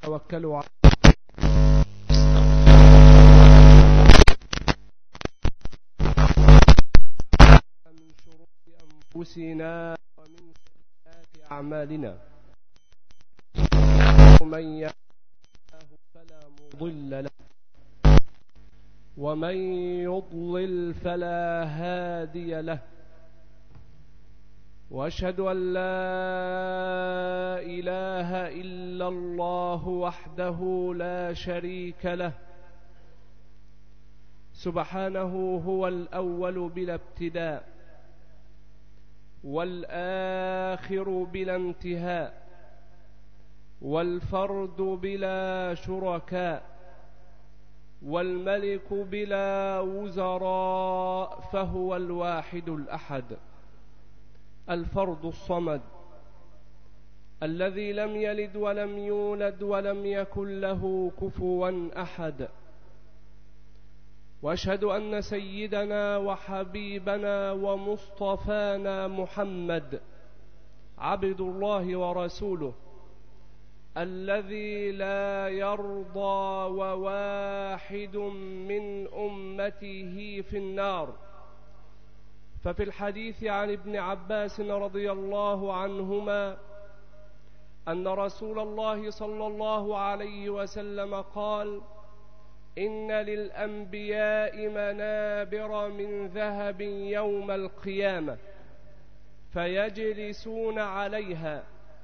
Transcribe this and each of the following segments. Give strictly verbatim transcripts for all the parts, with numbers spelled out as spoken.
توكلوا على من شرور أنفسنا ومن سيئات أعمالنا. من يهده فلا مضل له ومن يضلل فلا هادي له، وأشهد أن لا إله إلا الله وحده لا شريك له، سبحانه هو الأول بلا ابتداء والآخر بلا انتهاء والفرد بلا شركاء والملك بلا وزراء، فهو الواحد الأحد الفرد الصمد الذي لم يلد ولم يولد ولم يكن له كفوا أحد. وأشهد أن سيدنا وحبيبنا ومصطفانا محمد عبد الله ورسوله الذي لا يرضى وواحد من أمته في النار. ففي الحديث عن ابن عباس رضي الله عنهما أن رسول الله صلى الله عليه وسلم قال: إن للأنبياء منابر من ذهب يوم القيامة فيجلسون عليها،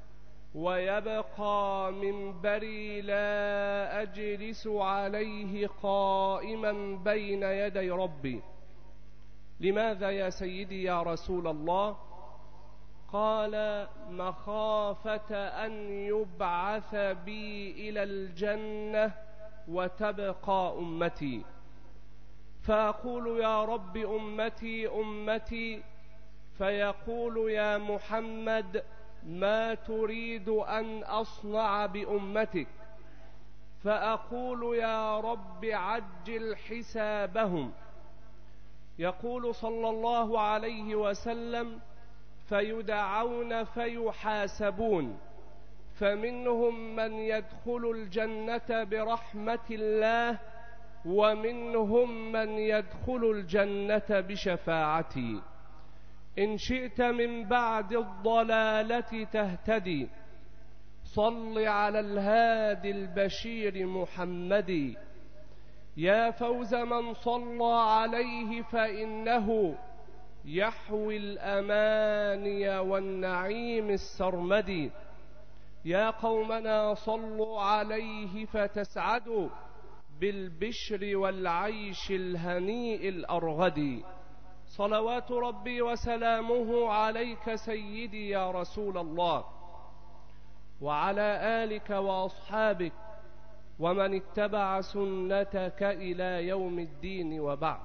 ويبقى منبري لا أجلس عليه قائما بين يدي ربي. لماذا يا سيدي يا رسول الله؟ قال: مخافة أن يبعث بي إلى الجنة وتبقى أمتي، فأقول يا رب أمتي أمتي، فيقول يا محمد ما تريد أن أصنع بأمتك؟ فأقول يا رب عجل حسابهم. يقول صلى الله عليه وسلم: فيدعون فيحاسبون، فمنهم من يدخل الجنة برحمة الله، ومنهم من يدخل الجنة بشفاعتي. إن شئت من بعد الضلالة تهتدي، صل على الهادي البشير محمد. يا فوز من صلى عليه، فإنه يحوي الأماني والنعيم السرمدي. يا قومنا صلوا عليه فتسعدوا بالبشر والعيش الهنيء الأرغد. صلوات ربي وسلامه عليك سيدي يا رسول الله، وعلى آلك وأصحابك ومن اتبع سنتك إلى يوم الدين، وبعد.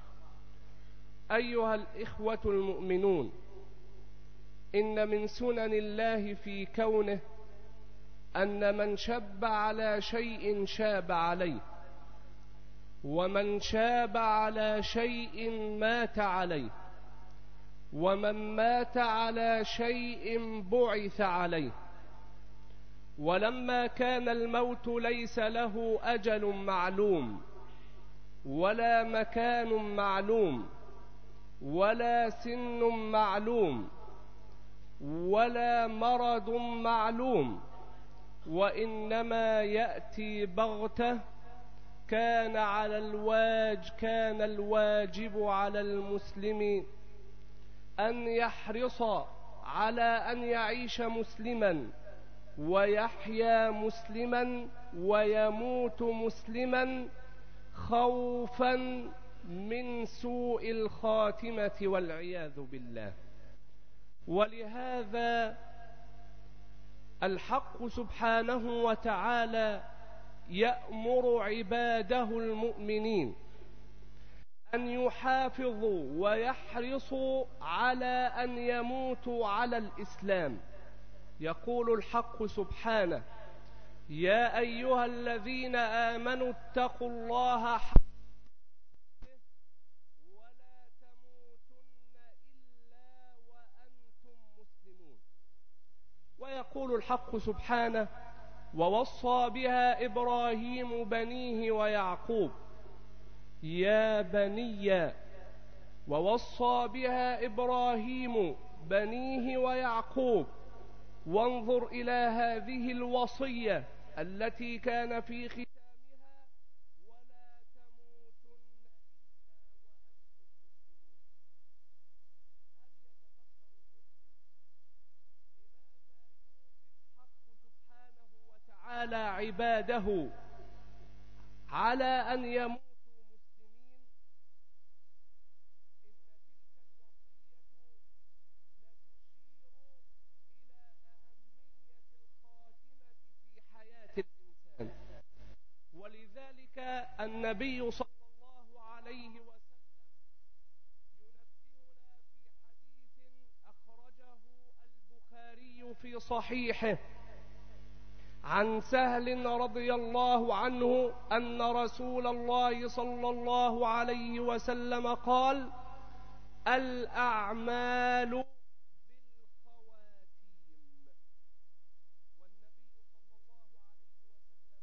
أيها الإخوة المؤمنون، إن من سنن الله في كونه أن من شب على شيء شاب عليه، ومن شاب على شيء مات عليه، ومن مات على شيء بعث عليه. ولما كان الموت ليس له أجل معلوم ولا مكان معلوم ولا سن معلوم ولا مرض معلوم، وإنما يأتي بغتة، كان على الواج كان الواجب على المسلم أن يحرص على أن يعيش مسلما ويحيا مسلما ويموت مسلما، خوفا من سوء الخاتمة والعياذ بالله. ولهذا الحق سبحانه وتعالى يأمر عباده المؤمنين أن يحافظوا ويحرصوا على أن يموتوا على الإسلام. يقول الحق سبحانه: يا أيها الذين آمنوا اتقوا الله حق ولا تموتن إلا وأنتم مسلمون. ويقول الحق سبحانه: ووصى بها إبراهيم بنيه ويعقوب. يا بني، ووصى بها إبراهيم بنيه ويعقوب. وانظر إلى هذه الوصية التي كان في ختامها: ولا تموتن إلا وأنتم مسلمون. هل يتفكر المسلم لماذا يوصي الحق سبحانه وتعالى عباده على أن يموتوا مسلمين؟ إن تلك الوصية لتشير إلى أهمية الخاتمة في حياة الإنسان. ولذلك النبي صلى الله عليه وسلم ينبهنا في حديث أخرجه البخاري في صحيحه عن سهل رضي الله عنه أن رسول الله صلى الله عليه وسلم قال: الأعمال بالخواتيم. والنبي صلى الله عليه وسلم في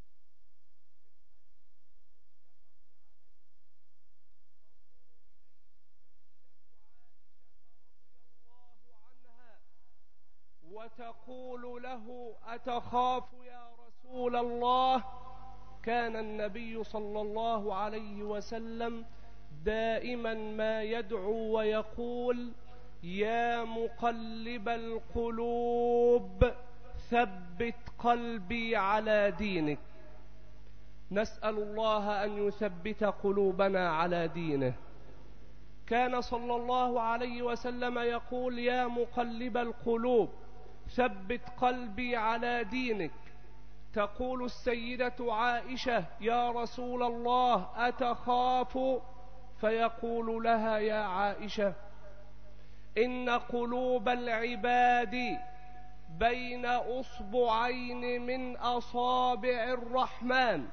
وتقول له: أتخاف يا رسول الله؟ كان النبي صلى الله عليه وسلم دائما ما يدعو ويقول: يا مقلب القلوب ثبت قلبي على دينك. نسأل الله أن يثبت قلوبنا على دينه. كان صلى الله عليه وسلم يقول: يا مقلب القلوب ثبت قلبي على دينك. تقول السيدة عائشة: يا رسول الله أتخاف؟ فيقول لها: يا عائشة، إن قلوب العباد بين أصبعين من أصابع الرحمن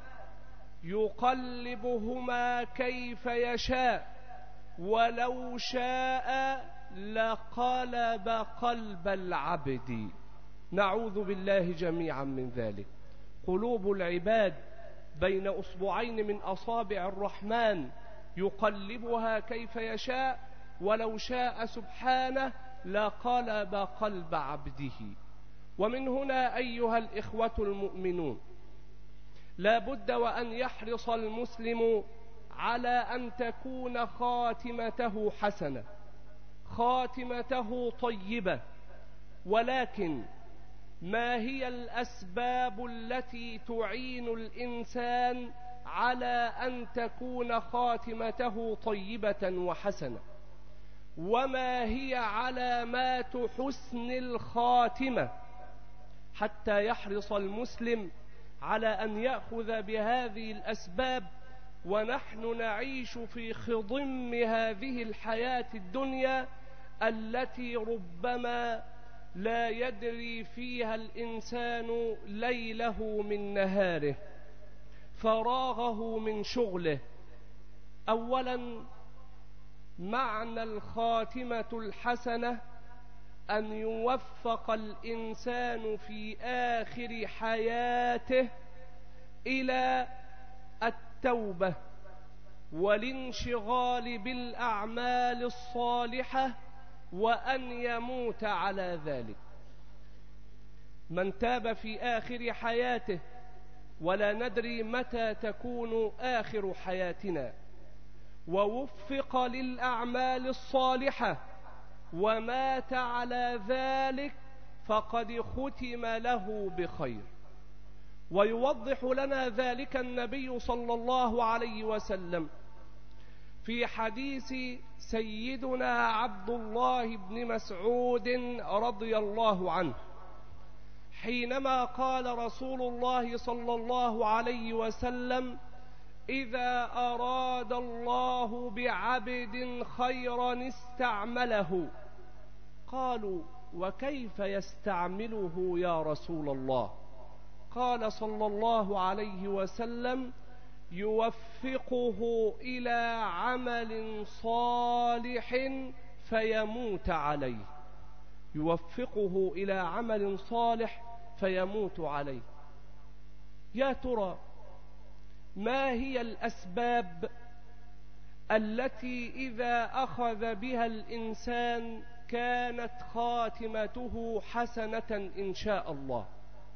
يقلبهما كيف يشاء، ولو شاء لقلب قلب العبد. نعوذ بالله جميعا من ذلك. قلوب العباد بين أصبعين من أصابع الرحمن يقلبها كيف يشاء، ولو شاء سبحانه لقلب قلب عبده. ومن هنا أيها الإخوة المؤمنون، لا بد وأن يحرص المسلم على أن تكون خاتمته حسنة، خاتمته طيبة. ولكن ما هي الأسباب التي تعين الإنسان على أن تكون خاتمته طيبة وحسنة؟ وما هي علامات حسن الخاتمة حتى يحرص المسلم على أن يأخذ بهذه الأسباب ونحن نعيش في خضم هذه الحياة الدنيا التي ربما لا يدري فيها الإنسان ليله من نهاره، فراغه من شغله. أولا، معنى الخاتمة الحسنة أن يوفق الإنسان في آخر حياته إلى التوبة والانشغال بالأعمال الصالحة، وأن يموت على ذلك. من تاب في آخر حياته، ولا ندري متى تكون آخر حياتنا، ووفق للأعمال الصالحة ومات على ذلك، فقد ختم له بخير. ويوضح لنا ذلك النبي صلى الله عليه وسلم في حديث سيدنا عبد الله بن مسعود رضي الله عنه، حينما قال رسول الله صلى الله عليه وسلم: إذا أراد الله بعبد خيرا استعمله. قالوا: وكيف يستعمله يا رسول الله؟ قال صلى الله عليه وسلم: يوفقه إلى عمل صالح فيموت عليه. يوفقه إلى عمل صالح فيموت عليه. يا ترى ما هي الأسباب التي إذا أخذ بها الإنسان كانت خاتمته حسنة إن شاء الله؟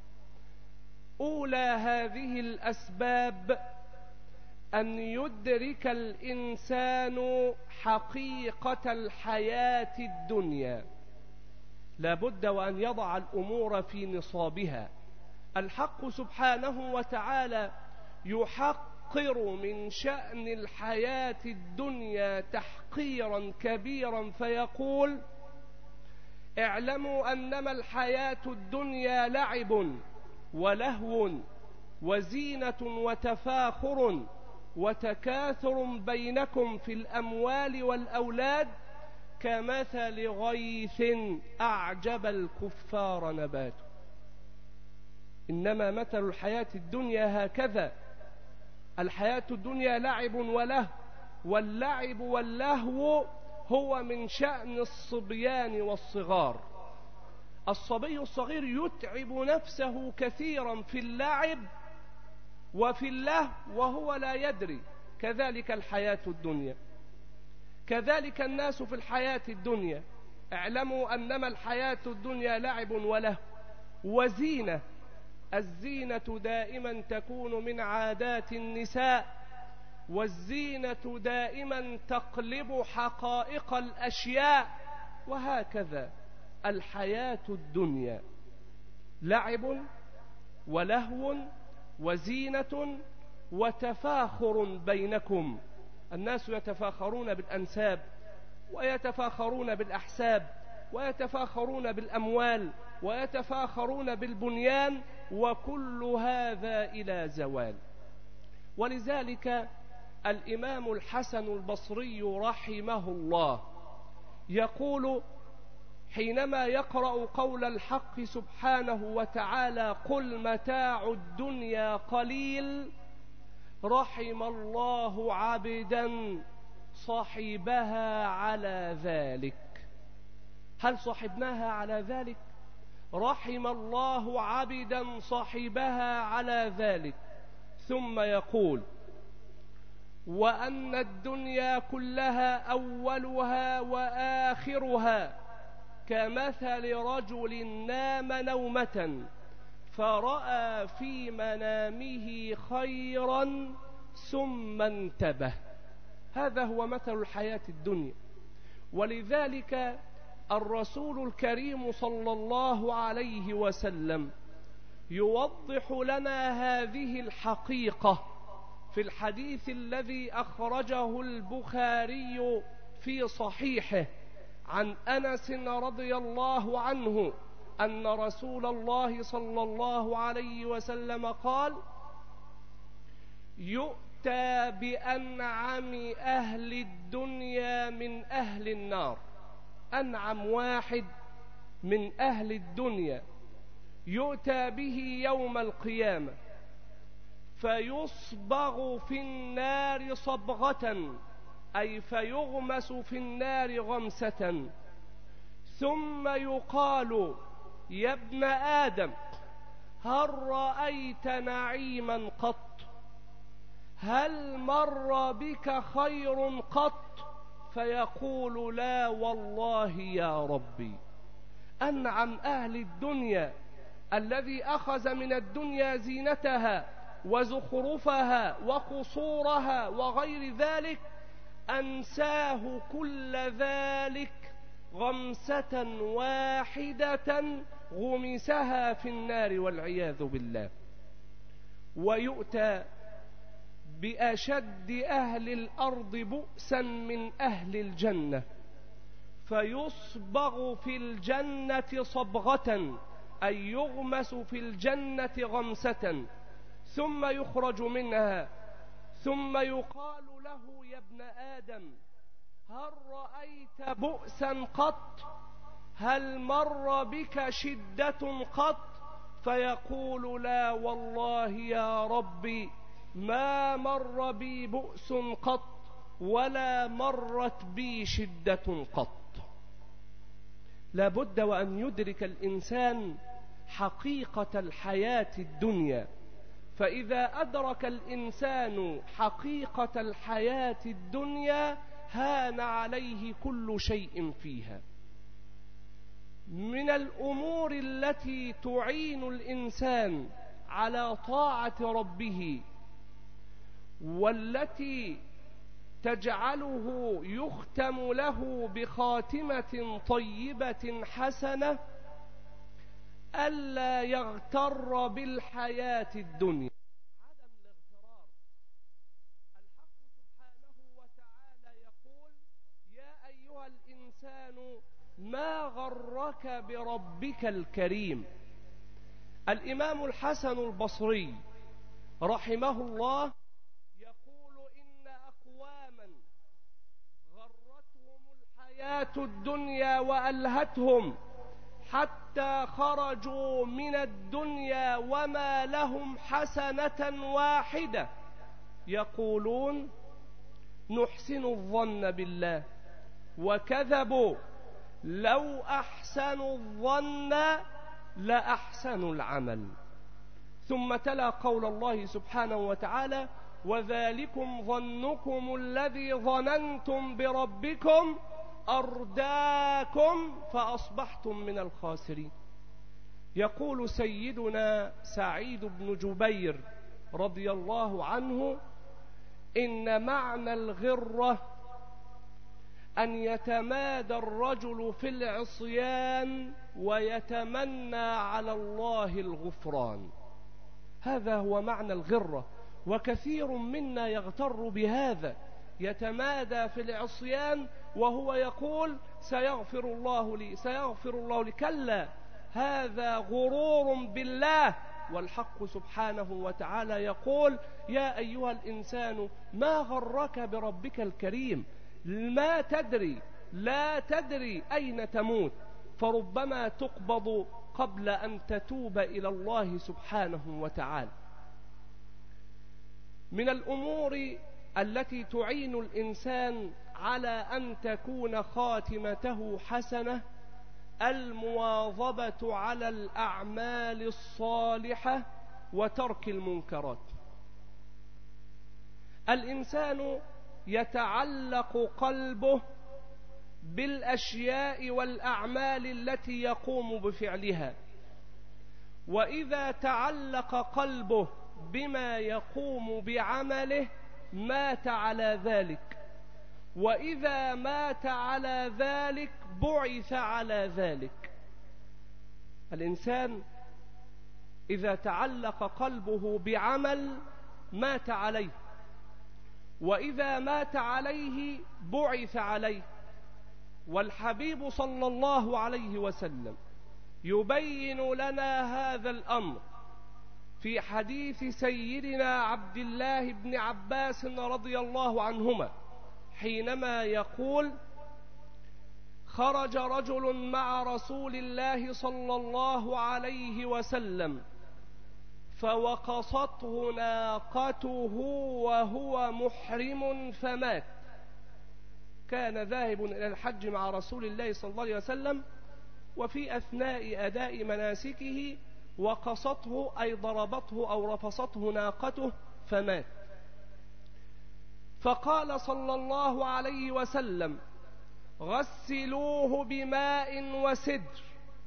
أولى هذه الأسباب أن يدرك الإنسان حقيقة الحياة الدنيا. لا بد وأن يضع الأمور في نصابها. الحق سبحانه وتعالى يحقر من شأن الحياة الدنيا تحقيرا كبيرا فيقول: اعلموا أنما الحياة الدنيا لعب ولهو وزينة وتفاخر وتكاثر بينكم في الأموال والأولاد كمثل غيث أعجب الكفار نباته. إنما مثل الحياة الدنيا هكذا. الحياة الدنيا لعب ولهو، واللعب واللهو هو من شأن الصبيان والصغار. الصبي الصغير يتعب نفسه كثيرا في اللعب وفي اللهو وهو لا يدري. كذلك الحياة الدنيا، كذلك الناس في الحياة الدنيا. اعلموا أنما الحياة الدنيا لعب ولهو وزينة. الزينة دائما تكون من عادات النساء، والزينة دائما تقلب حقائق الأشياء، وهكذا الحياة الدنيا لعب ولهو وزينة وتفاخر بينكم. الناس يتفاخرون بالأنساب ويتفاخرون بالأحساب ويتفاخرون بالأموال ويتفاخرون بالبنيان، وكل هذا إلى زوال. ولذلك الإمام الحسن البصري رحمه الله يقول حينما يقرأ قول الحق سبحانه وتعالى: قل متاع الدنيا قليل، رحم الله عبدا صاحبها على ذلك. هل صاحبناها على ذلك؟ رحم الله عبدا صاحبها على ذلك. ثم يقول: وأن الدنيا كلها أولها وآخرها كمثل رجل نام نومة فرأى في منامه خيرا ثم انتبه. هذا هو مثل الحياة الدنيا. ولذلك الرسول الكريم صلى الله عليه وسلم يوضح لنا هذه الحقيقة في الحديث الذي أخرجه البخاري في صحيحه عن أنس رضي الله عنه أن رسول الله صلى الله عليه وسلم قال: يؤتى بأنعم أهل الدنيا من أهل النار. أنعم واحد من أهل الدنيا يؤتى به يوم القيامة فيصبغ في النار صبغة، أي فيغمس في النار غمسة، ثم يقال: يا ابن آدم هل رأيت نعيما قط؟ هل مر بك خير قط؟ فيقول: لا والله يا ربي. أنعم أهل الدنيا الذي أخذ من الدنيا زينتها وزخرفها وقصورها وغير ذلك أنساه كل ذلك غمسة واحدة غمسها في النار والعياذ بالله. ويؤتى بأشد أهل الأرض بؤسا من أهل الجنة فيصبغ في الجنة صبغة، أي يغمس في الجنة غمسة، ثم يخرج منها ثم يقال له: يا ابن آدم هل رأيت بؤسا قط؟ هل مر بك شدة قط؟ فيقول: لا والله يا ربي ما مر بي بؤس قط ولا مرت بي شدة قط. لا بد وأن يدرك الإنسان حقيقة الحياة الدنيا، فإذا أدرك الإنسان حقيقة الحياة الدنيا هان عليه كل شيء فيها. من الأمور التي تعين الإنسان على طاعة ربه والتي تجعله يختم له بخاتمة طيبة حسنة ألا يغتر بالحياة الدنيا. عدم الاغترار. الحق سبحانه وتعالى يقول: يا أيها الإنسان ما غرك بربك الكريم. الإمام الحسن البصري رحمه الله يقول: إن أقواما غرتهم الحياة الدنيا وألهتهم حتى خرجوا من الدنيا وما لهم حسنة واحدة يقولون: نحسن الظن بالله، وكذبوا، لو أحسنوا الظن لأحسنوا العمل. ثم تلا قول الله سبحانه وتعالى: وذلكم ظنكم الذي ظننتم بربكم أرداكم فأصبحتم من الخاسرين. يقول سيدنا سعيد بن جبير رضي الله عنه: إن معنى الغرة أن يتمادى الرجل في العصيان ويتمنى على الله الغفران. هذا هو معنى الغرة، وكثير منا يغتر بهذا، يتمادى في العصيان وهو يقول: سيغفر الله لي، سيغفر الله لي. كلا، هذا غرور بالله. والحق سبحانه وتعالى يقول: يا أيها الإنسان ما غرك بربك الكريم. ما تدري، لا تدري أين تموت، فربما تقبض قبل أن تتوب إلى الله سبحانه وتعالى. من الأمور التي تعين الإنسان على أن تكون خاتمته حسنة المواظبة على الأعمال الصالحة وترك المنكرات. الإنسان يتعلق قلبه بالأشياء والأعمال التي يقوم بفعلها، وإذا تعلق قلبه بما يقوم بعمله مات على ذلك، وإذا مات على ذلك بعث على ذلك. الإنسان إذا تعلق قلبه بعمل مات عليه، وإذا مات عليه بعث عليه. والحبيب صلى الله عليه وسلم يبين لنا هذا الأمر في حديث سيدنا عبد الله بن عباس رضي الله عنهما، حينما يقول: خرج رجل مع رسول الله صلى الله عليه وسلم فوقصته ناقته وهو محرم فمات. كان ذاهب إلى الحج مع رسول الله صلى الله عليه وسلم، وفي أثناء أداء مناسكه وقصته أي ضربته أو رفصته ناقته فمات. فقال صلى الله عليه وسلم: غسلوه بماء وسدر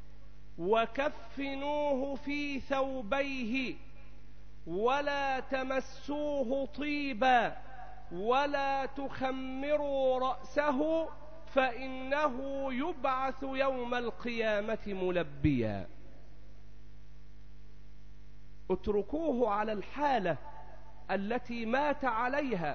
وكفنوه في ثوبيه ولا تمسوه طيبا ولا تخمروا رأسه فإنه يبعث يوم القيامة ملبيا. اتركوه على الحالة التي مات عليها،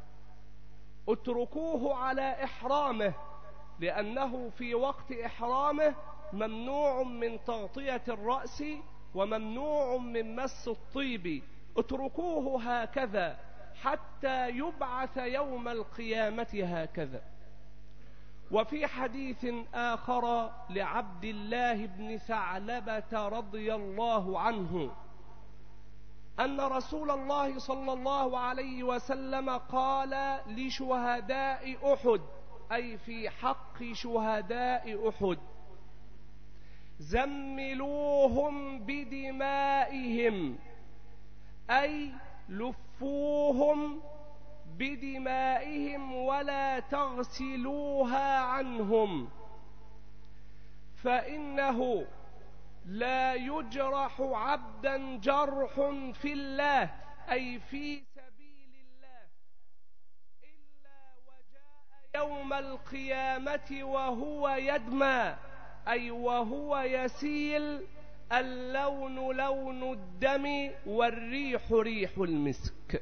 اتركوه على إحرامه، لأنه في وقت إحرامه ممنوع من تغطية الرأس وممنوع من مس الطيب. اتركوه هكذا حتى يبعث يوم القيامة هكذا. وفي حديث آخر لعبد الله بن ثعلبة رضي الله عنه أن رسول الله صلى الله عليه وسلم قال لشهداء أحد، أي في حق شهداء أحد: زملوهم بدمائهم أي لفوهم بدمائهم ولا تغسلوها عنهم، فإنه لا يجرح عبدا جرح في الله أي في سبيل الله إلا وجاء يوم القيامة وهو يدمى أي وهو يسيل، اللون لون الدم والريح ريح المسك.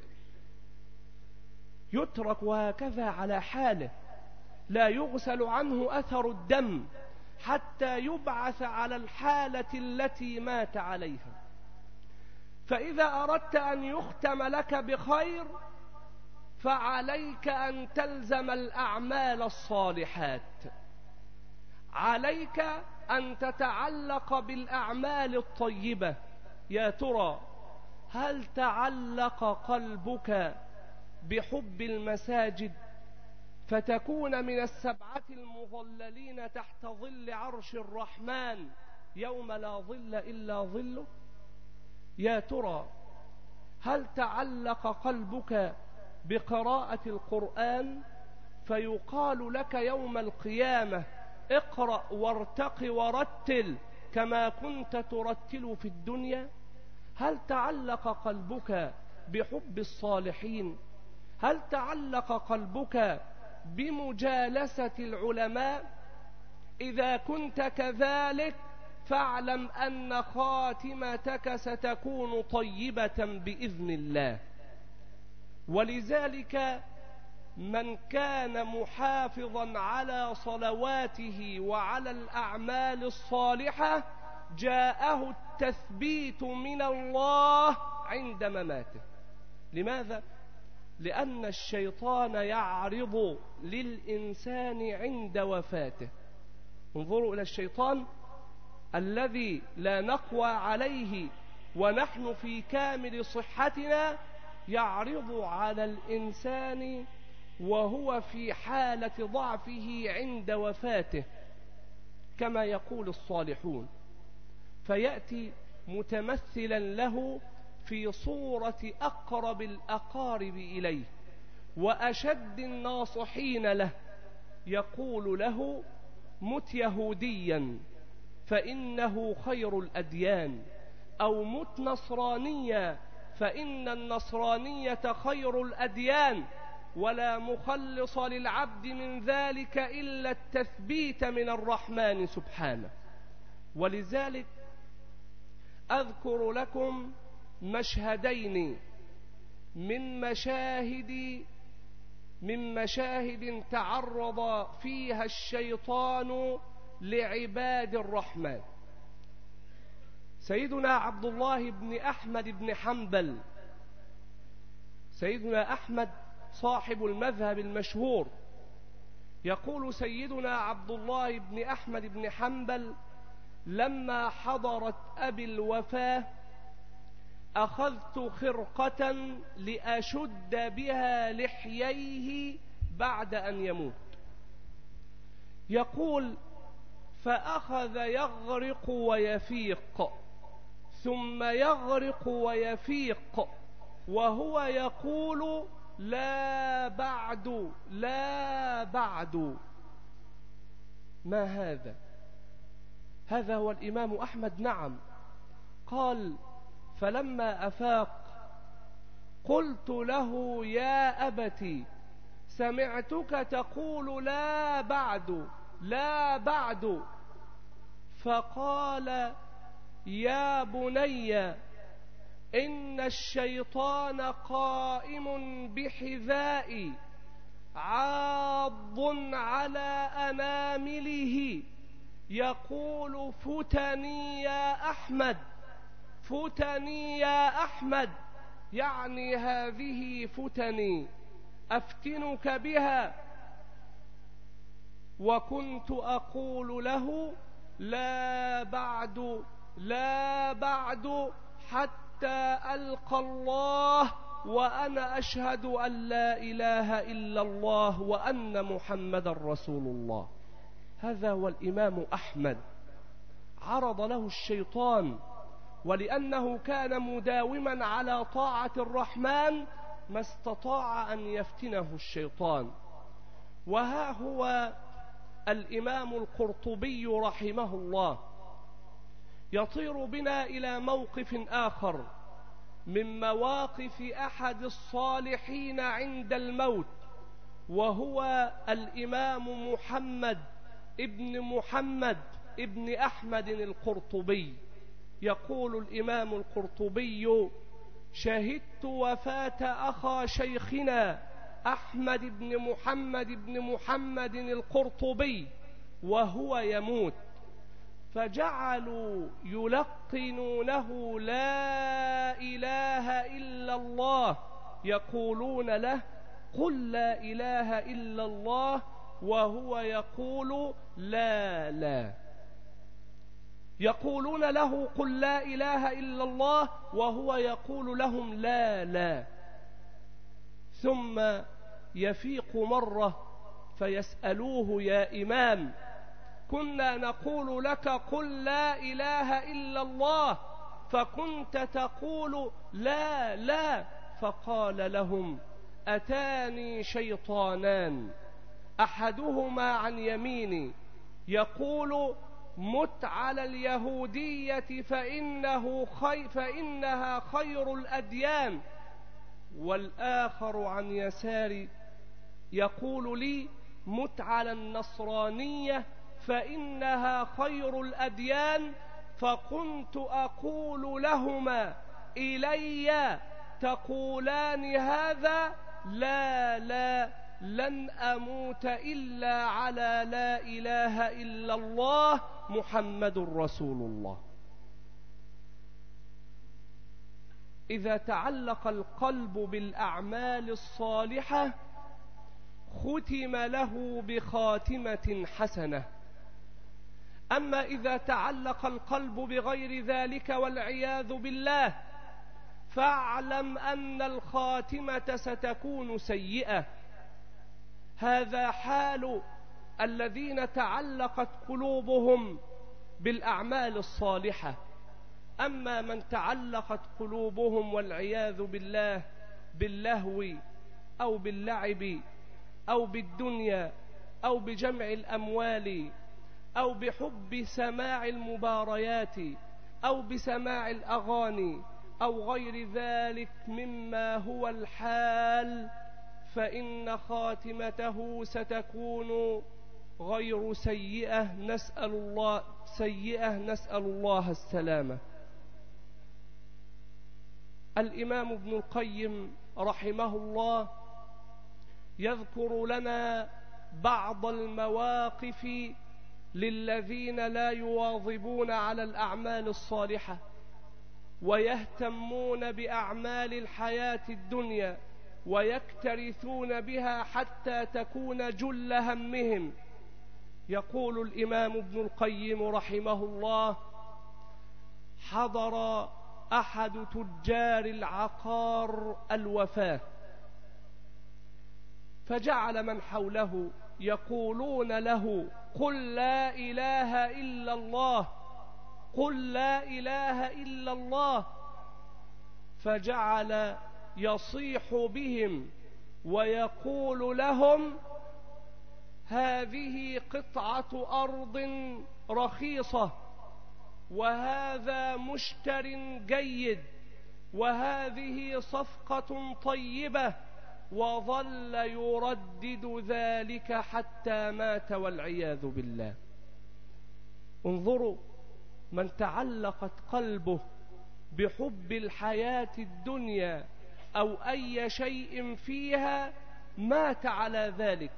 يترك وهكذا على حاله لا يغسل عنه أثر الدم حتى يبعث على الحالة التي مات عليها. فإذا أردت أن يختم لك بخير فعليك أن تلزم الأعمال الصالحات، عليك أن تتعلق بالأعمال الطيبة. يا ترى هل تعلق قلبك بحب المساجد فتكون من السبعة المظللين تحت ظل عرش الرحمن يوم لا ظل إلا ظله؟ يا ترى هل تعلق قلبك بقراءة القرآن فيقال لك يوم القيامة اقرأ وارتق ورتل كما كنت ترتل في الدنيا؟ هل تعلق قلبك بحب الصالحين؟ هل تعلق قلبك بمجالسة العلماء؟ إذا كنت كذلك فاعلم أن خاتمتك ستكون طيبة بإذن الله. ولذلك من كان محافظا على صلواته وعلى الأعمال الصالحة جاءه التثبيت من الله عند مماته. لماذا؟ لأن الشيطان يعرض للإنسان عند وفاته. انظروا إلى الشيطان الذي لا نقوى عليه ونحن في كامل صحتنا، يعرض على الإنسان وهو في حالة ضعفه عند وفاته كما يقول الصالحون، فيأتي متمثلا له في صورة أقرب الأقارب إليه وأشد الناصحين له، يقول له مت يهوديا فإنه خير الأديان، أو مت نصرانيا فإن النصرانية خير الأديان، ولا مخلص للعبد من ذلك إلا التثبيت من الرحمن سبحانه. ولذلك أذكر لكم مشهدين من مشاهد من مشاهد تعرض فيها الشيطان لعباد الرحمن. سيدنا عبد الله بن أحمد بن حنبل، سيدنا أحمد صاحب المذهب المشهور، يقول سيدنا عبد الله بن أحمد بن حنبل لما حضرت أبي الوفاة أخذت خرقة لأشد بها لحييه بعد أن يموت. يقول فأخذ يغرق ويفيق ثم يغرق ويفيق وهو يقول لا بعد لا بعد. ما هذا؟ هذا هو الإمام أحمد. نعم. قال فلما أفاق قلت له يا أبتي سمعتك تقول لا بعد لا بعد. فقال يا بني إن الشيطان قائم بحذائي عاض على أنامله يقول فتني يا أحمد فتني يا أحمد، يعني هذه فتني أفتنك بها. وكنت أقول له لا بعد لا بعد حتى ألقى الله وأنا أشهد أن لا إله إلا الله وأن محمد رسول الله. هذا هو الإمام أحمد. عرض له الشيطان ولأنه كان مداوما على طاعة الرحمن ما استطاع أن يفتنه الشيطان. وها هو الإمام القرطبي رحمه الله يطير بنا إلى موقف آخر من مواقف أحد الصالحين عند الموت، وهو الإمام محمد ابن محمد ابن أحمد القرطبي. يقول الإمام القرطبي: شهدت وفاة أخا شيخنا أحمد بن محمد بن محمد القرطبي وهو يموت، فجعلوا يلقنونه لا إله إلا الله، يقولون له: قل لا إله إلا الله، وهو يقول: لا لا. يقولون له: قل لا إله إلا الله، وهو يقول لهم: لا لا. ثم يفيق مرة فيسألوه: يا إمام، كنا نقول لك قل لا إله إلا الله، فكنت تقول لا لا. فقال لهم: أتاني شيطانان، أحدهما عن يميني يقول: مت على اليهودية فإنه خي فإنها خير الأديان، والآخر عن يساري يقول لي: مت على النصرانية فإنها خير الأديان. فكنت أقول لهما: إلي تقولان هذا؟ لا لا، لن أموت إلا على لا إله إلا الله محمد رسول الله. إذا تعلق القلب بالأعمال الصالحة ختم له بخاتمة حسنة. أما إذا تعلق القلب بغير ذلك والعياذ بالله فاعلم أن الخاتمة ستكون سيئة. هذا حال الذين تعلقت قلوبهم بالأعمال الصالحة. أما من تعلقت قلوبهم والعياذ بالله باللهو أو باللعب أو بالدنيا أو بجمع الأموال أو بحب سماع المباريات أو بسماع الأغاني أو غير ذلك مما هو الحال، فإن خاتمته ستكون غير سيئة، نسأل الله سيئة نسأل الله السلامة. الإمام ابن القيم رحمه الله يذكر لنا بعض المواقف للذين لا يواظبون على الأعمال الصالحة ويهتمون بأعمال الحياة الدنيا ويكترثون بها حتى تكون جل همهم. يقول الإمام ابن القيم رحمه الله: حضر أحد تجار العقار الوفاة، فجعل من حوله يقولون له: قل لا إله إلا الله، قل لا إله إلا الله. فجعل يصيح بهم ويقول لهم: هذه قطعة أرض رخيصة، وهذا مشتر جيد، وهذه صفقة طيبة. وظل يردد ذلك حتى مات والعياذ بالله. انظروا، من تعلقت قلبه بحب الحياة الدنيا أو أي شيء فيها مات على ذلك.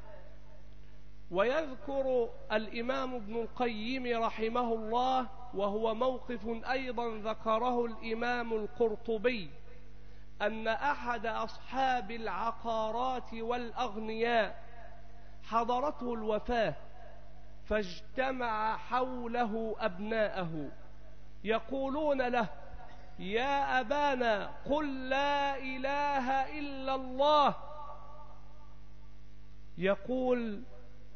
ويذكر الإمام ابن القيم رحمه الله، وهو موقف أيضا ذكره الإمام القرطبي، أن أحد أصحاب العقارات والأغنياء حضرته الوفاة، فاجتمع حوله أبناءه يقولون له: يا أبانا قل لا إله إلا الله. يقول: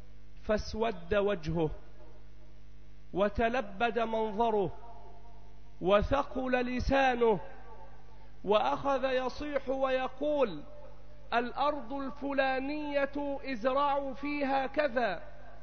فاسود وجهه وتلبد منظره وثقل لسانه وأخذ يصيح ويقول: الأرض الفلانية ازرعوا فيها كذا،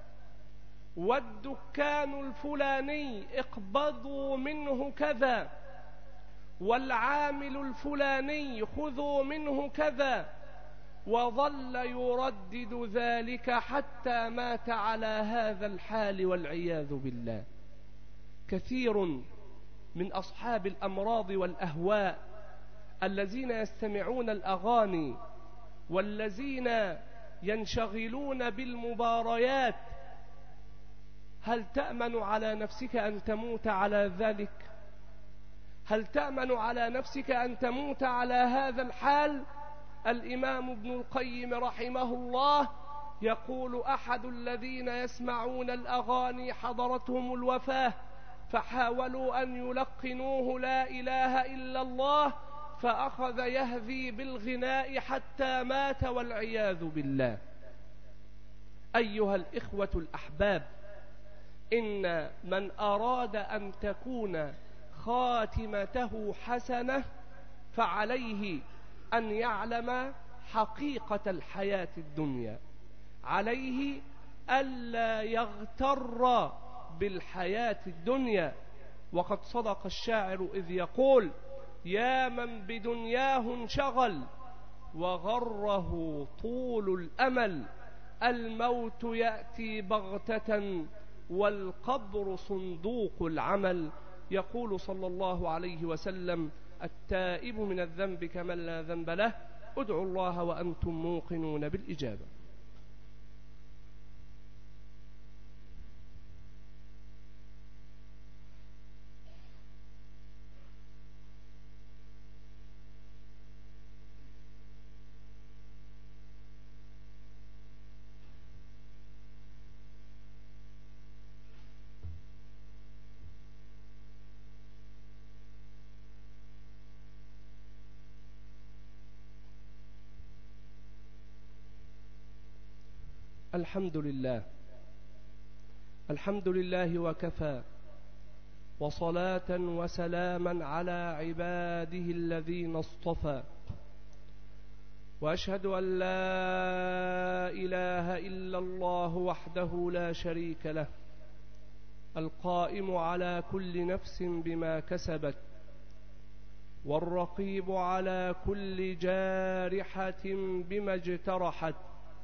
والدكان الفلاني اقبضوا منه كذا، والعامل الفلاني خذوا منه كذا، وظل يردد ذلك حتى مات على هذا الحال والعياذ بالله. كثير من أصحاب الأمراض والأهواء الذين يستمعون الأغاني والذين ينشغلون بالمباريات، هل تأمن على نفسك أن تموت على ذلك؟ هل تأمن على نفسك أن تموت على هذا الحال؟ الإمام ابن القيم رحمه الله يقول: أحد الذين يسمعون الأغاني حضرتهم الوفاة فحاولوا أن يلقنوه لا إله إلا الله، فأخذ يهذي بالغناء حتى مات والعياذ بالله. أيها الإخوة الأحباب، إن من أراد أن تكون خاتمته حسنة فعليه أن يعلم حقيقة الحياة الدنيا، عليه ألا يغتر بالحياة الدنيا. وقد صدق الشاعر إذ يقول: يا من بدنياه انشغل وغره طول الأمل، الموت يأتي بغتة والقبر صندوق العمل. يقول صلى الله عليه وسلم: التائب من الذنب كمن لا ذنب له، ادعوا الله وأنتم موقنون بالإجابة. الحمد لله، الحمد لله وكفى، وصلاة وسلاما على عباده الذين اصطفى، وأشهد أن لا إله إلا الله وحده لا شريك له، القائم على كل نفس بما كسبت، والرقيب على كل جارحة بما اجترحت.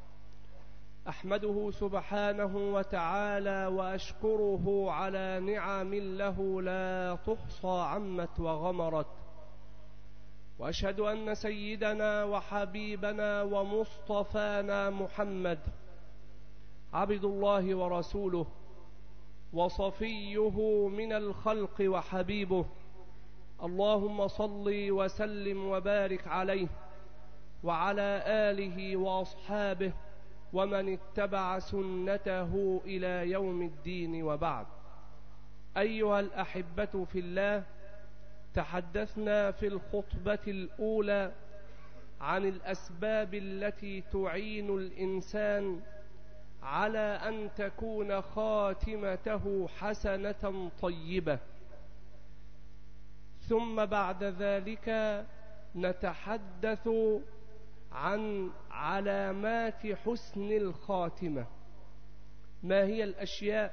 أحمده سبحانه وتعالى وأشكره على نعم له لا تحصى عمت وغمرت، وأشهد أن سيدنا وحبيبنا ومصطفانا محمد عبد الله ورسوله وصفيه من الخلق وحبيبه، اللهم صل وسلم وبارك عليه وعلى آله وأصحابه ومن اتبع سنته إلى يوم الدين. وبعد، أيها الأحبة في الله، تحدثنا في الخطبة الأولى عن الأسباب التي تعين الإنسان على أن تكون خاتمته حسنة طيبة، ثم بعد ذلك نتحدث عن علامات حسن الخاتمة. ما هي الأشياء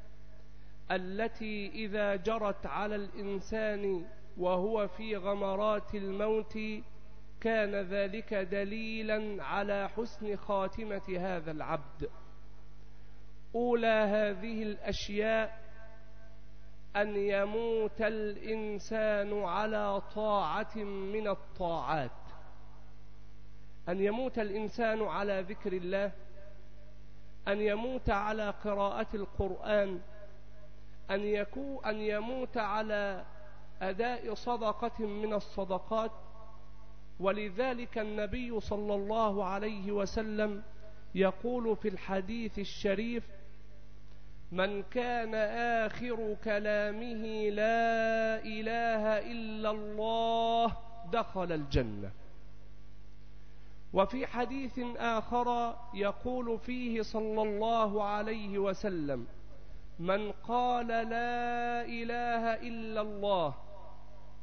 التي إذا جرت على الإنسان وهو في غمرات الموت كان ذلك دليلا على حسن خاتمة هذا العبد؟ أولى هذه الأشياء أن يموت الإنسان على طاعة من الطاعات، أن يموت الإنسان على ذكر الله، أن يموت على قراءة القرآن، أن, يكو أن يموت على أداء صدقة من الصدقات. ولذلك النبي صلى الله عليه وسلم يقول في الحديث الشريف: من كان آخر كلامه لا إله إلا الله دخل الجنة. وفي حديث آخر يقول فيه صلى الله عليه وسلم: من قال لا إله إلا الله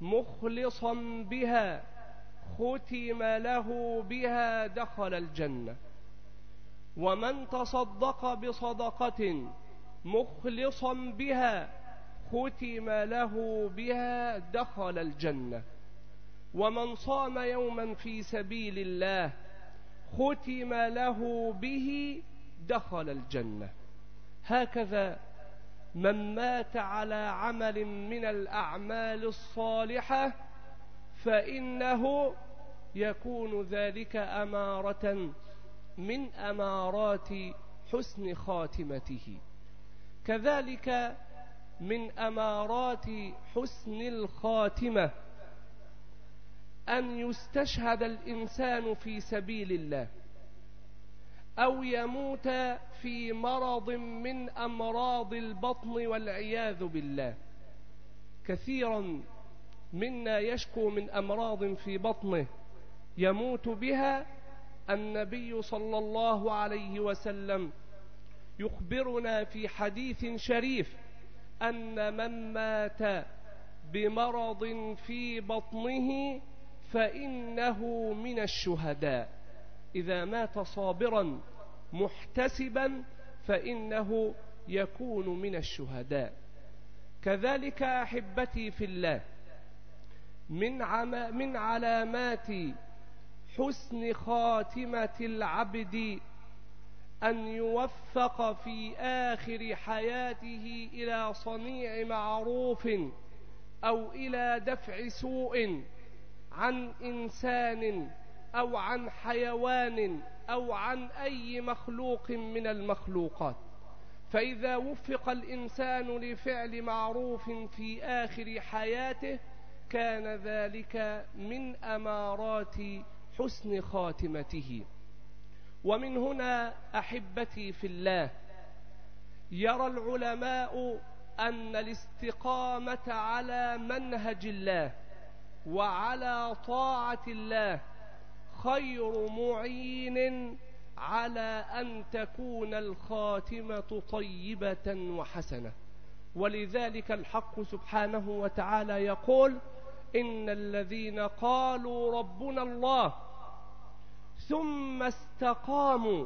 مخلصا بها ختم له بها دخل الجنة. ومن تصدق بصدقة مخلصا بها ختم له بها دخل الجنة. ومن صام يوما في سبيل الله ختم له به دخل الجنة. هكذا من مات على عمل من الأعمال الصالحة فإنه يكون ذلك أمارة من أمارات حسن خاتمته. كذلك من أمارات حسن الخاتمة أن يستشهد الإنسان في سبيل الله أو يموت في مرض من أمراض البطن والعياذ بالله. كثيرا منا يشكو من أمراض في بطنه يموت بها. النبي صلى الله عليه وسلم يخبرنا في حديث شريف أن من مات بمرض في بطنه فإنه من الشهداء. إذا مات صابرا محتسبا فإنه يكون من الشهداء. كذلك أحبتي في الله من, عم من علامات حسن خاتمة العبد أن يوفق في آخر حياته إلى صنيع معروف أو إلى دفع سوء عن إنسان أو عن حيوان أو عن أي مخلوق من المخلوقات. فإذا وفق الإنسان لفعل معروف في آخر حياته كان ذلك من أمارات حسن خاتمته. ومن هنا أحبتي في الله يرى العلماء أن الاستقامة على منهج الله وعلى طاعة الله خير معين على أن تكون الخاتمة طيبة وحسنة. ولذلك الحق سبحانه وتعالى يقول: إن الذين قالوا ربنا الله ثم استقاموا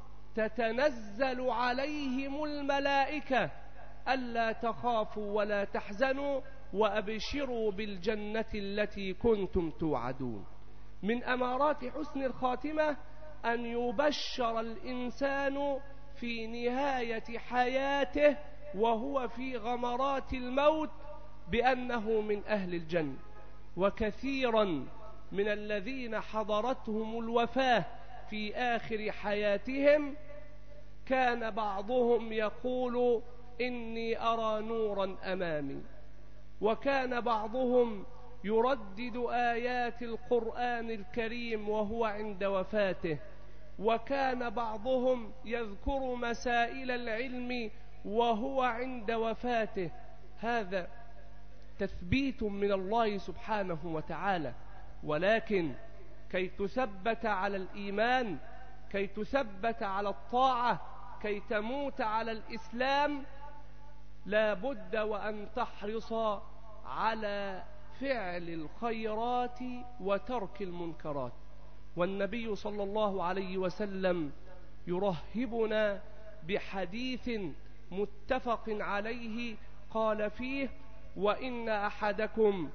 تتنزل عليهم الملائكة ألا تخافوا ولا تحزنوا وأبشروا بالجنة التي كنتم توعدون. من أمارات حسن الخاتمة أن يبشر الإنسان في نهاية حياته وهو في غمرات الموت بأنه من أهل الجنة. وكثيرا من الذين حضرتهم الوفاة في آخر حياتهم كان بعضهم يقول: إني أرى نورا أمامي. وكان بعضهم يردد آيات القرآن الكريم وهو عند وفاته. وكان بعضهم يذكر مسائل العلم وهو عند وفاته. هذا تثبيت من الله سبحانه وتعالى. ولكن كي تثبت على الإيمان، كي تثبت على الطاعة، كي تموت على الإسلام، لا بد وأن تحرص على فعل الخيرات وترك المنكرات. والنبي صلى الله عليه وسلم يرهبنا بحديث متفق عليه قال فيه: وإن أحدكم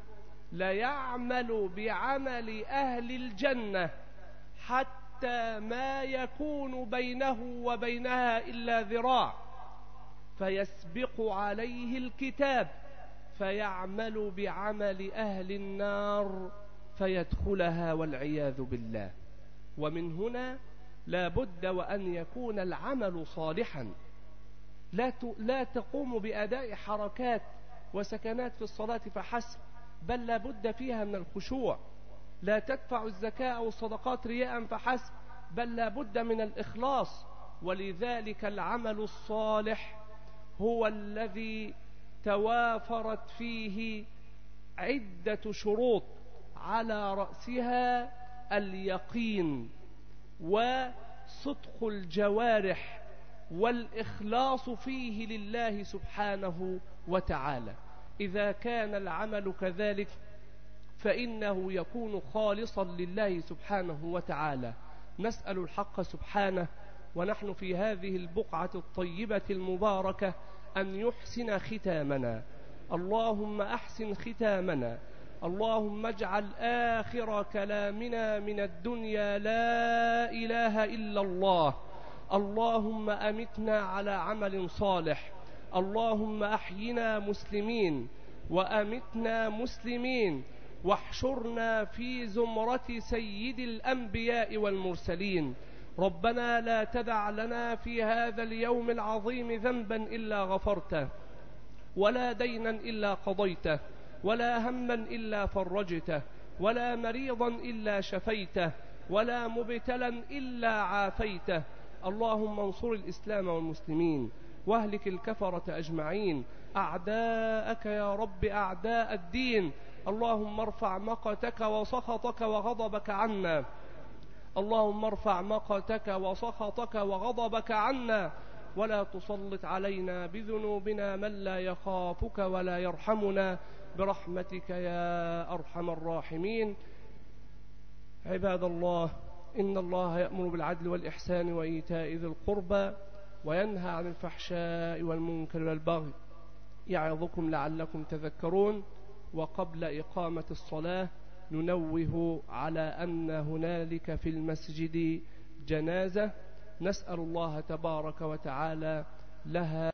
ليعمل بعمل أهل الجنة حتى ما يكون بينه وبينها إلا ذراع فيسبق عليه الكتاب فيعمل بعمل أهل النار فيدخلها والعياذ بالله. ومن هنا لا بد وأن يكون العمل صالحا. لا لا تقوم بأداء حركات وسكنات في الصلاة فحسب، بل لا بد فيها من الخشوع. لا تدفع الزكاة والصدقات رياء فحسب، بل لا بد من الإخلاص. ولذلك العمل الصالح هو الذي توافرت فيه عدة شروط، على رأسها اليقين وصدق الجوارح والإخلاص فيه لله سبحانه وتعالى. إذا كان العمل كذلك فإنه يكون خالصا لله سبحانه وتعالى. نسأل الحق سبحانه ونحن في هذه البقعة الطيبة المباركة أن يحسن ختامنا. اللهم أحسن ختامنا. اللهم اجعل آخر كلامنا من الدنيا لا إله إلا الله. اللهم أمتنا على عمل صالح. اللهم أحينا مسلمين وأمتنا مسلمين، واحشرنا في زمرة سيد الأنبياء والمرسلين. ربنا لا تدع لنا في هذا اليوم العظيم ذنبا إلا غفرته، ولا دينا إلا قضيته، ولا هما إلا فرجته، ولا مريضا إلا شفيته، ولا مبتلا إلا عافيته. اللهم انصر الإسلام والمسلمين، واهلك الكفرة أجمعين، أعداءك يا رب أعداء الدين. اللهم ارفع مقتك وسخطك وغضبك عنا. اللهم ارفع مقتك وسخطك وغضبك عنا، ولا تسلط علينا بذنوبنا من لا يخافك ولا يرحمنا، برحمتك يا أرحم الراحمين. عباد الله، إن الله يأمر بالعدل والإحسان وإيتاء ذي القربى، وينهى عن الفحشاء والمنكر والبغي، يعظكم لعلكم تذكرون. وقبل إقامة الصلاة ننوه على أن هنالك في المسجد جنازة، نسأل الله تبارك وتعالى لها